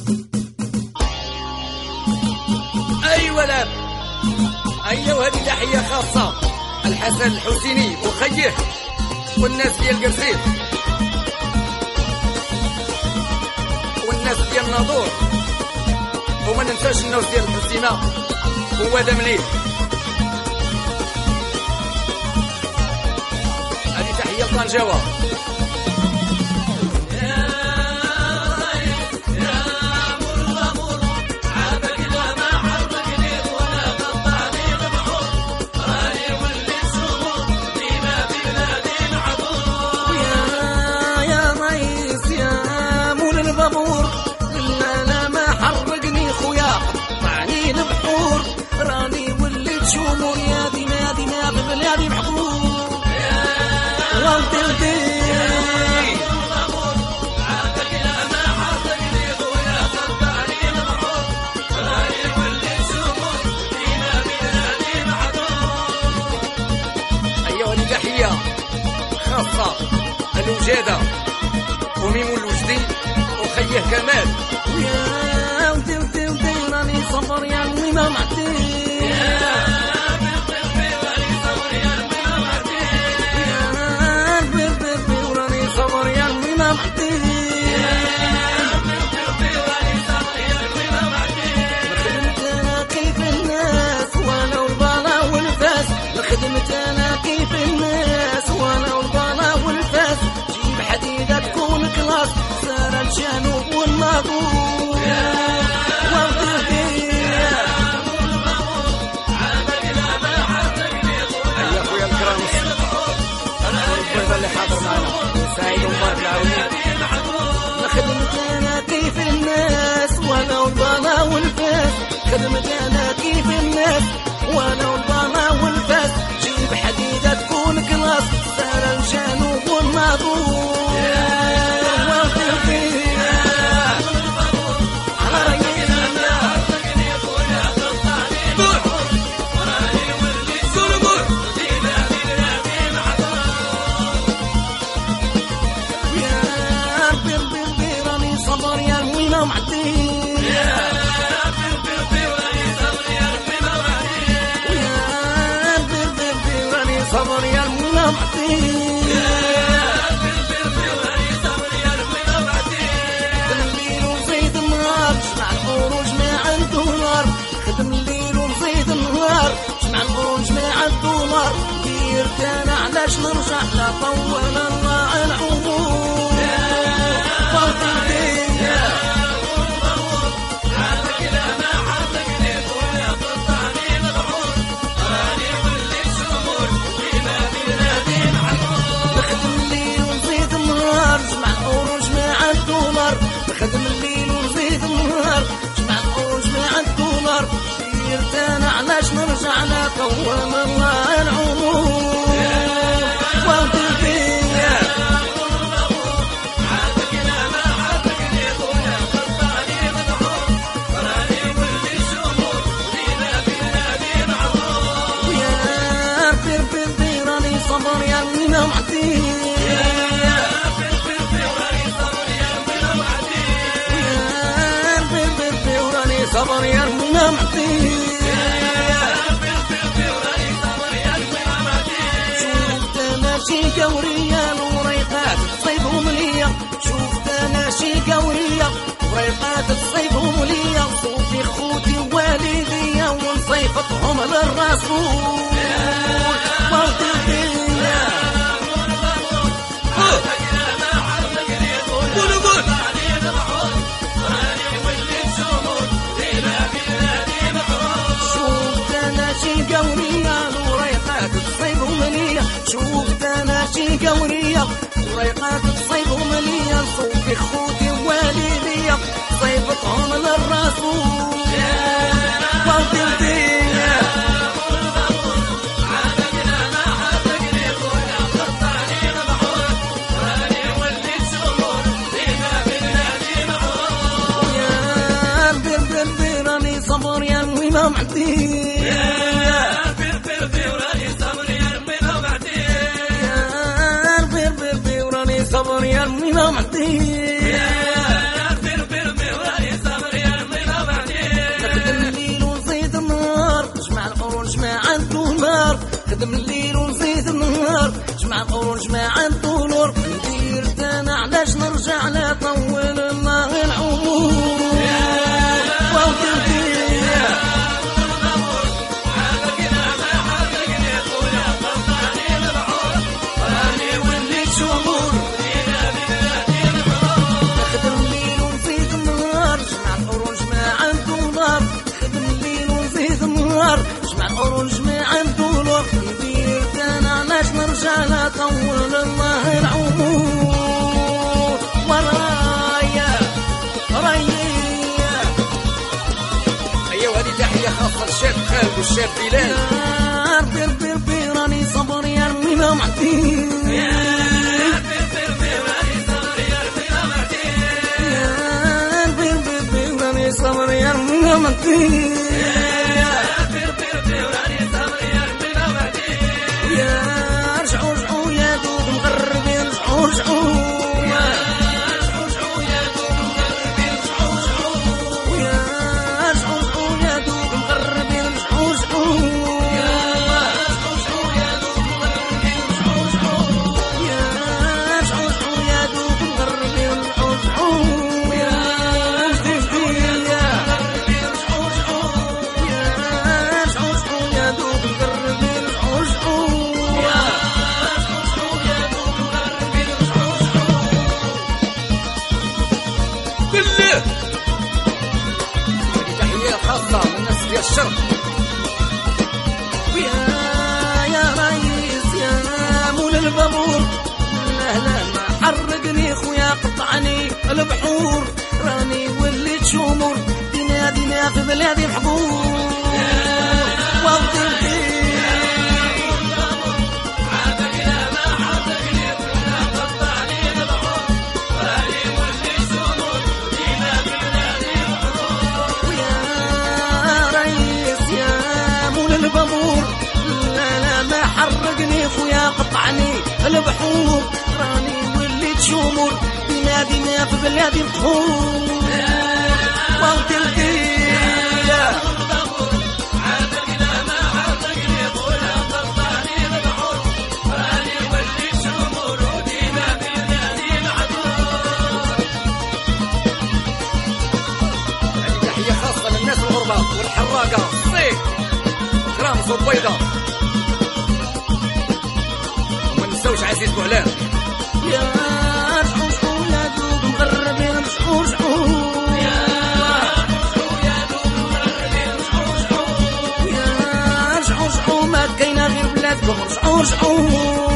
ولا وهذه تحية خاصة الحسن الحسيني وخيه والناس ديال قرصيد والناس ديال الناظور، وما ننساش الناس ديال الحسينة وواد مليل. هذه تحية لطنجاوة. خاصة الوجادة وميمون الوجدي وخيه كمال. ويا ودي ودي ودي راني صبر يا المي ما معدي، وراني صبر يا المي ما معدي. خدمت انا كيف الناس وانا والبلا والفاس، خدمت انا كيف الناس وانا والبلا والفاس. جيب حديدة تكون كلاس سار الجنوب والناظور. اللي حاضر معنا سعيد ومبارك العوني. خدمت انا كيف الناس وانا والبلا والفاس، خدمت انا كيف الناس وانا والبلا والفاس. جيب حديدة تكون كلاس سار الجنوب والناظور. صبر يا المنى معطي خدم الليل وزيد النهار جمع الخروج ما عنده نار. خدم الليل وزيد النهار جمع الخروج ما عنده نار. ديرت انا علاش نرجع لا طول الله العمر. خدم الليل وزيد النهار جمع الخروج مع الدولار. ديرت انا علاش نرجع لا قوم الله العمر. ويا بير راني صبر يا المنى معطي. صبر يا المنى معطي. شوفت انا شي قورية وريقات تصيبهم ليا. شوفت انا شي قورية وريقات تصيبهم ليا. صوفي خوتي ووالديا ونصيفطهم للرسول. شوفت انا شي قورية وريقات تصيبهم ليا. صوفي خوتي ووالديا صيبطهم للرسول. ويا بير راني صبر يا المنى معطي. صبر يا المنى معطي. بلال والشاب بلال. يا بير بير راني صبر يا رمينا معطيك، يا بير بير راني صبر يا رمينا معطيك، يا بير بير راني صبر يا رمينا معطيك، يا بير بير راني صبر يا رمينا معطيك، يا رجعوا رجعوا يا دوب مغربين رجعوا رجعوا، الشرق. يا ريس يا مول البابور، لا ما حرقني خويا قطعني البحور، راني وليت شمور دينا في بلادي الحبور، وقتي البابور، لا ما حرقني خويا قطعني البحور، راني وليت شمور دينا في بلادي القهور، وقت الكيا عادك لا ما حرقني خويا قطعني البحور، راني وليت شمور دينا في بلادي العدور. هذه تحية خاصة للناس الغربة والحراقة صيف رامز وبيضة، وما نساوش عزيز بوعلام. يا رجعوا شعور يا دوب مغربين رجعوا رجعوا، يا رجعوا يا دوب مغربين رجعوا رجعوا، يا رجعوا ما كاينة غير بلادكم رجعوا رجعوا.